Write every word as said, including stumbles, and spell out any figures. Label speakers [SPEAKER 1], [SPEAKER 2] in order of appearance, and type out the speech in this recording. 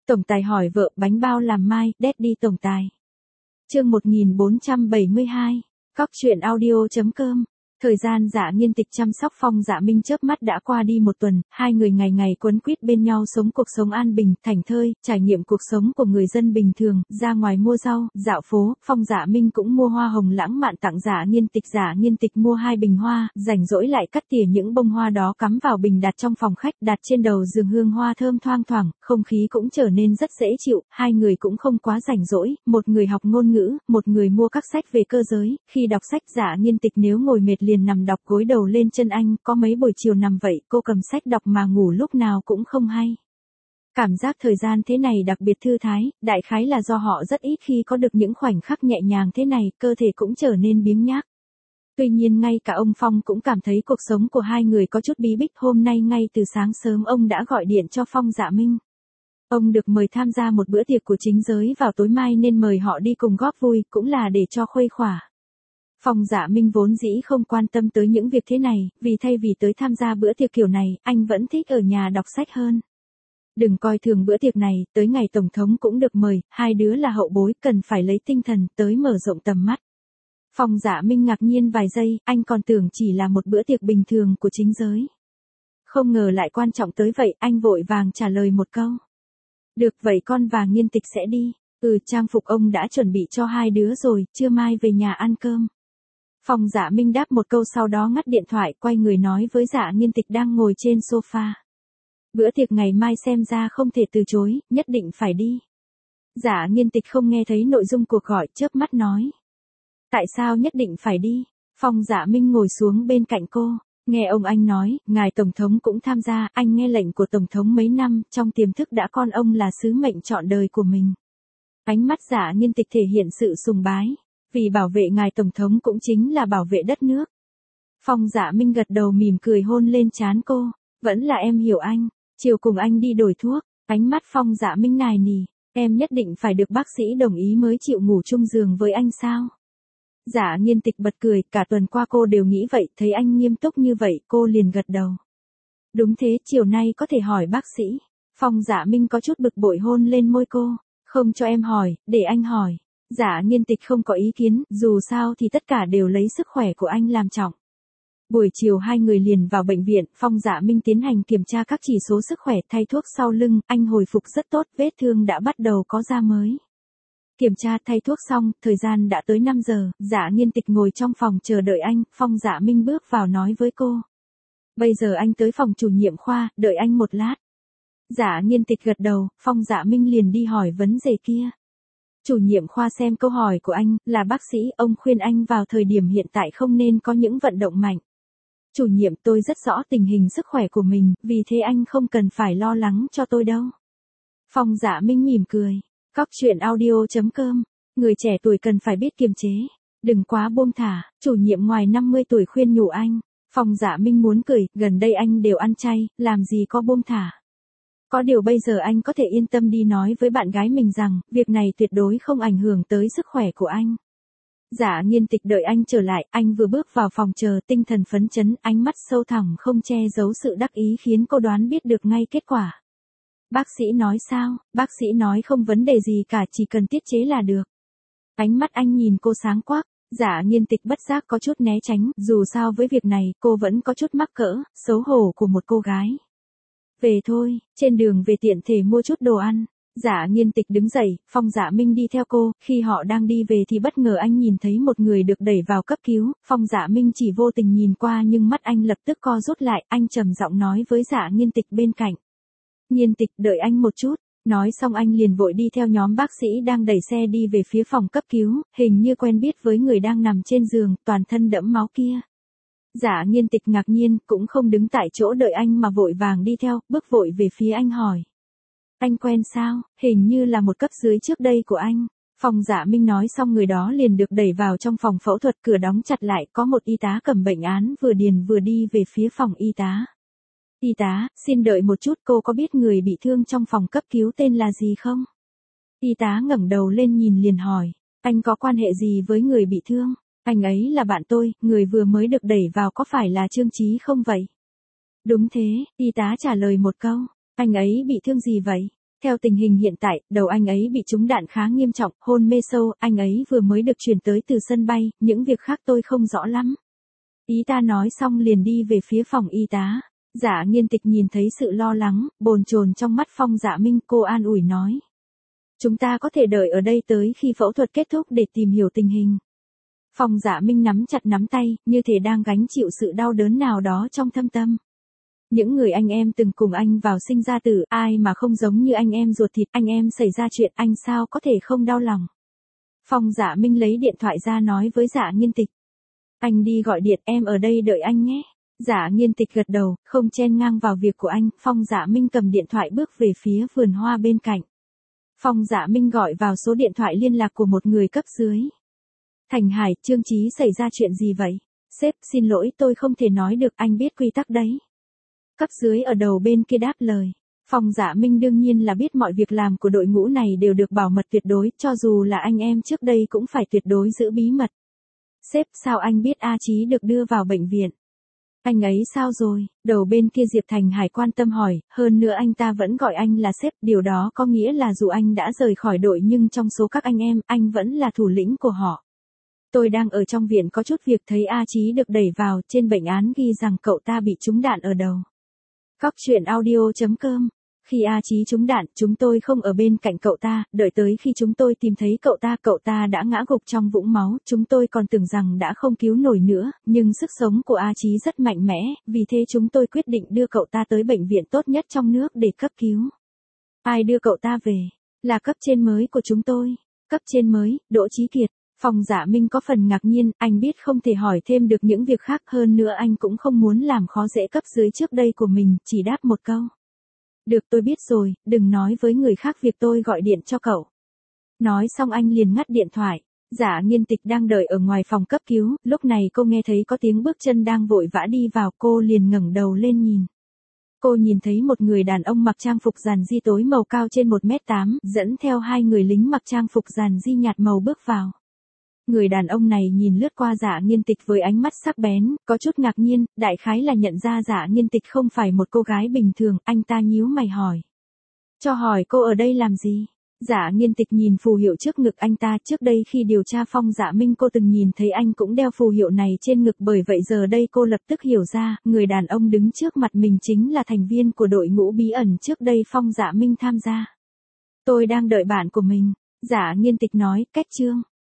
[SPEAKER 1] Tổng tài hỏi vợ bánh bao làm mai, Daddy tổng tài. Chương một nghìn bốn trăm bảy mươi hai, Cóc truyện audio.com. Thời gian Dạ Nghiên Tịch chăm sóc Phong Dạ Minh chớp mắt đã qua đi một tuần, hai người ngày ngày quấn quýt bên nhau sống cuộc sống an bình, thảnh thơi, trải nghiệm cuộc sống của người dân bình thường, ra ngoài mua rau, dạo phố, Phong Dạ Minh cũng mua hoa hồng lãng mạn tặng Dạ Nghiên Tịch. Dạ Nghiên Tịch mua hai bình hoa, rảnh rỗi lại cắt tỉa những bông hoa đó cắm vào bình đặt trong phòng khách, đặt trên đầu giường, hương hoa thơm thoang thoảng, không khí cũng trở nên rất dễ chịu, hai người cũng không quá rảnh rỗi, một người học ngôn ngữ, một người mua các sách về cơ giới, khi đọc sách Dạ Nghiên Tịch nếu ngồi mệt liền nằm đọc gối đầu lên chân anh, có mấy buổi chiều nằm vậy, cô cầm sách đọc mà ngủ lúc nào cũng không hay. Cảm giác thời gian thế này đặc biệt thư thái, đại khái là do họ rất ít khi có được những khoảnh khắc nhẹ nhàng thế này, cơ thể cũng trở nên biếng nhác. Tuy nhiên ngay cả ông Phong cũng cảm thấy cuộc sống của hai người có chút bí bách. Hôm nay ngay từ sáng sớm ông đã gọi điện cho Phong Dạ Minh. Ông được mời tham gia một bữa tiệc của chính giới vào tối mai nên mời họ đi cùng góp vui, cũng là để cho khuây khỏa. Phong Dạ Minh vốn dĩ không quan tâm tới những việc thế này, vì thay vì tới tham gia bữa tiệc kiểu này, anh vẫn thích ở nhà đọc sách hơn. Đừng coi thường bữa tiệc này, tới ngày Tổng thống cũng được mời, hai đứa là hậu bối, cần phải lấy tinh thần, tới mở rộng tầm mắt. Phong Dạ Minh ngạc nhiên vài giây, anh còn tưởng chỉ là một bữa tiệc bình thường của chính giới. Không ngờ lại quan trọng tới vậy, anh vội vàng trả lời một câu. Được vậy con và Nghiên Tịch sẽ đi. Ừ, trang phục ông đã chuẩn bị cho hai đứa rồi, trưa mai về nhà ăn cơm. Phong Dạ Minh đáp một câu sau đó ngắt điện thoại, quay người nói với Dạ Nghiên Tịch đang ngồi trên sofa. Bữa tiệc ngày mai xem ra không thể từ chối, nhất định phải đi. Dạ Nghiên Tịch không nghe thấy nội dung cuộc gọi, chớp mắt nói. Tại sao nhất định phải đi? Phong Dạ Minh ngồi xuống bên cạnh cô, nghe ông anh nói, ngài Tổng thống cũng tham gia, anh nghe lệnh của Tổng thống mấy năm, trong tiềm thức đã coi ông là sứ mệnh trọn đời của mình. Ánh mắt Dạ Nghiên Tịch thể hiện sự sùng bái. Vì bảo vệ ngài Tổng thống cũng chính là bảo vệ đất nước. Phong Dạ Minh gật đầu mỉm cười hôn lên trán cô. Vẫn là em hiểu anh. Chiều cùng anh đi đổi thuốc. Ánh mắt Phong Dạ Minh nài nỉ. Em nhất định phải được bác sĩ đồng ý mới chịu ngủ chung giường với anh sao? Dạ Nghiên Tịch bật cười. Cả tuần qua cô đều nghĩ vậy. Thấy anh nghiêm túc như vậy cô liền gật đầu. Đúng thế, chiều nay có thể hỏi bác sĩ. Phong Dạ Minh có chút bực bội hôn lên môi cô. Không cho em hỏi, để anh hỏi. Dạ Nghiên Tịch không có ý kiến, dù sao thì tất cả đều lấy sức khỏe của anh làm trọng. Buổi chiều hai người liền vào bệnh viện, Phong Dạ Minh tiến hành kiểm tra các chỉ số sức khỏe, thay thuốc sau lưng, anh hồi phục rất tốt, vết thương đã bắt đầu có da mới. Kiểm tra thay thuốc xong, thời gian đã tới năm giờ, Dạ Nghiên Tịch ngồi trong phòng chờ đợi anh, Phong Dạ Minh bước vào nói với cô. Bây giờ anh tới phòng chủ nhiệm khoa, đợi anh một lát. Dạ Nghiên Tịch gật đầu, Phong Dạ Minh liền đi hỏi vấn đề kia. Chủ nhiệm khoa xem câu hỏi của anh, là bác sĩ, ông khuyên anh vào thời điểm hiện tại không nên có những vận động mạnh. Chủ nhiệm, tôi rất rõ tình hình sức khỏe của mình, vì thế anh không cần phải lo lắng cho tôi đâu. Phong Dạ Minh mỉm cười. Cóc truyện audio.com. Người trẻ tuổi cần phải biết kiềm chế. Đừng quá buông thả. Chủ nhiệm ngoài năm mươi tuổi khuyên nhủ anh. Phong Dạ Minh muốn cười, gần đây anh đều ăn chay, làm gì có buông thả. Có điều bây giờ anh có thể yên tâm đi nói với bạn gái mình rằng, việc này tuyệt đối không ảnh hưởng tới sức khỏe của anh. Dạ Nghiên Tịch đợi anh trở lại, anh vừa bước vào phòng chờ, tinh thần phấn chấn, ánh mắt sâu thẳm không che giấu sự đắc ý khiến cô đoán biết được ngay kết quả. Bác sĩ nói sao? Bác sĩ nói không vấn đề gì cả, chỉ cần tiết chế là được. Ánh mắt anh nhìn cô sáng quắc, Dạ Nghiên Tịch bất giác có chút né tránh, dù sao với việc này, cô vẫn có chút mắc cỡ, xấu hổ của một cô gái. Về thôi, trên đường về tiện thể mua chút đồ ăn. Dạ Nghiên Tịch đứng dậy, Phong Dạ Minh đi theo cô, khi họ đang đi về thì bất ngờ anh nhìn thấy một người được đẩy vào cấp cứu, Phong Dạ Minh chỉ vô tình nhìn qua nhưng mắt anh lập tức co rút lại, anh trầm giọng nói với Dạ Nghiên Tịch bên cạnh. Nghiên Tịch, đợi anh một chút, nói xong anh liền vội đi theo nhóm bác sĩ đang đẩy xe đi về phía phòng cấp cứu, hình như quen biết với người đang nằm trên giường, toàn thân đẫm máu kia. Dạ Nghiên Tịch ngạc nhiên, cũng không đứng tại chỗ đợi anh mà vội vàng đi theo, bước vội về phía anh hỏi. Anh quen sao? Hình như là một cấp dưới trước đây của anh. Phong Dạ Minh nói xong người đó liền được đẩy vào trong phòng phẫu thuật, cửa đóng chặt lại, có một y tá cầm bệnh án vừa điền vừa đi về phía phòng y tá. Y tá, xin đợi một chút, cô có biết người bị thương trong phòng cấp cứu tên là gì không? Y tá ngẩng đầu lên nhìn liền hỏi, anh có quan hệ gì với người bị thương? Anh ấy là bạn tôi, người vừa mới được đẩy vào có phải là Trương Chí không vậy? Đúng thế, y tá trả lời một câu. Anh ấy bị thương gì vậy? Theo tình hình hiện tại, đầu anh ấy bị trúng đạn khá nghiêm trọng, hôn mê sâu, anh ấy vừa mới được chuyển tới từ sân bay, những việc khác tôi không rõ lắm. Ý ta nói xong liền đi về phía phòng y tá. Dạ Nghiên Tịch nhìn thấy sự lo lắng, bồn chồn trong mắt Phong Dạ Minh, cô an ủi nói. Chúng ta có thể đợi ở đây tới khi phẫu thuật kết thúc để tìm hiểu tình hình. Phong Dạ Minh nắm chặt nắm tay, như thể đang gánh chịu sự đau đớn nào đó trong thâm tâm. Những người anh em từng cùng anh vào sinh ra tử, ai mà không giống như anh em ruột thịt, anh em xảy ra chuyện anh sao có thể không đau lòng. Phong Dạ Minh lấy điện thoại ra nói với Dạ Nghiên Tịch. Anh đi gọi điện, em ở đây đợi anh nhé. Dạ Nghiên Tịch gật đầu, không chen ngang vào việc của anh. Phong Dạ Minh cầm điện thoại bước về phía vườn hoa bên cạnh. Phong Dạ Minh gọi vào số điện thoại liên lạc của một người cấp dưới. Thành Hải, Trương Chí xảy ra chuyện gì vậy? Sếp, xin lỗi, tôi không thể nói được, anh biết quy tắc đấy. Cấp dưới ở đầu bên kia đáp lời. Phong Dạ Minh đương nhiên là biết mọi việc làm của đội ngũ này đều được bảo mật tuyệt đối, cho dù là anh em trước đây cũng phải tuyệt đối giữ bí mật. Sếp, sao anh biết A Chí được đưa vào bệnh viện? Anh ấy sao rồi? Đầu bên kia Diệp Thành Hải quan tâm hỏi, hơn nữa anh ta vẫn gọi anh là sếp, điều đó có nghĩa là dù anh đã rời khỏi đội nhưng trong số các anh em, anh vẫn là thủ lĩnh của họ. Tôi đang ở trong viện có chút việc thấy A Chí được đẩy vào, trên bệnh án ghi rằng cậu ta bị trúng đạn ở đầu. Cóc truyện audio chấm com. Khi A Chí trúng đạn, chúng tôi không ở bên cạnh cậu ta, đợi tới khi chúng tôi tìm thấy cậu ta, cậu ta đã ngã gục trong vũng máu, chúng tôi còn tưởng rằng đã không cứu nổi nữa, nhưng sức sống của A Chí rất mạnh mẽ, vì thế chúng tôi quyết định đưa cậu ta tới bệnh viện tốt nhất trong nước để cấp cứu. Ai đưa cậu ta về? Là cấp trên mới của chúng tôi. Cấp trên mới, Đỗ Chí Kiệt. Phong Dạ Minh có phần ngạc nhiên, anh biết không thể hỏi thêm được những việc khác, hơn nữa anh cũng không muốn làm khó dễ cấp dưới trước đây của mình, chỉ đáp một câu. Được, tôi biết rồi, đừng nói với người khác việc tôi gọi điện cho cậu. Nói xong anh liền ngắt điện thoại. Dạ Nghiên Tịch đang đợi ở ngoài phòng cấp cứu, lúc này cô nghe thấy có tiếng bước chân đang vội vã đi vào, cô liền ngẩng đầu lên nhìn. Cô nhìn thấy một người đàn ông mặc trang phục giản di tối màu cao trên một mét tám, dẫn theo hai người lính mặc trang phục giản di nhạt màu bước vào. Người đàn ông này nhìn lướt qua Dạ Nghiên Tịch với ánh mắt sắc bén, có chút ngạc nhiên, đại khái là nhận ra Dạ Nghiên Tịch không phải một cô gái bình thường, anh ta nhíu mày hỏi. Cho hỏi cô ở đây làm gì? Dạ Nghiên Tịch nhìn phù hiệu trước ngực anh ta, trước đây khi điều tra Phong Dạ Minh cô từng nhìn thấy anh cũng đeo phù hiệu này trên ngực, bởi vậy giờ đây cô lập tức hiểu ra, người đàn ông đứng trước mặt mình chính là thành viên của đội ngũ bí ẩn trước đây Phong Dạ Minh tham gia. Tôi đang đợi bạn của mình, Dạ Nghiên Tịch nói, cách Trương.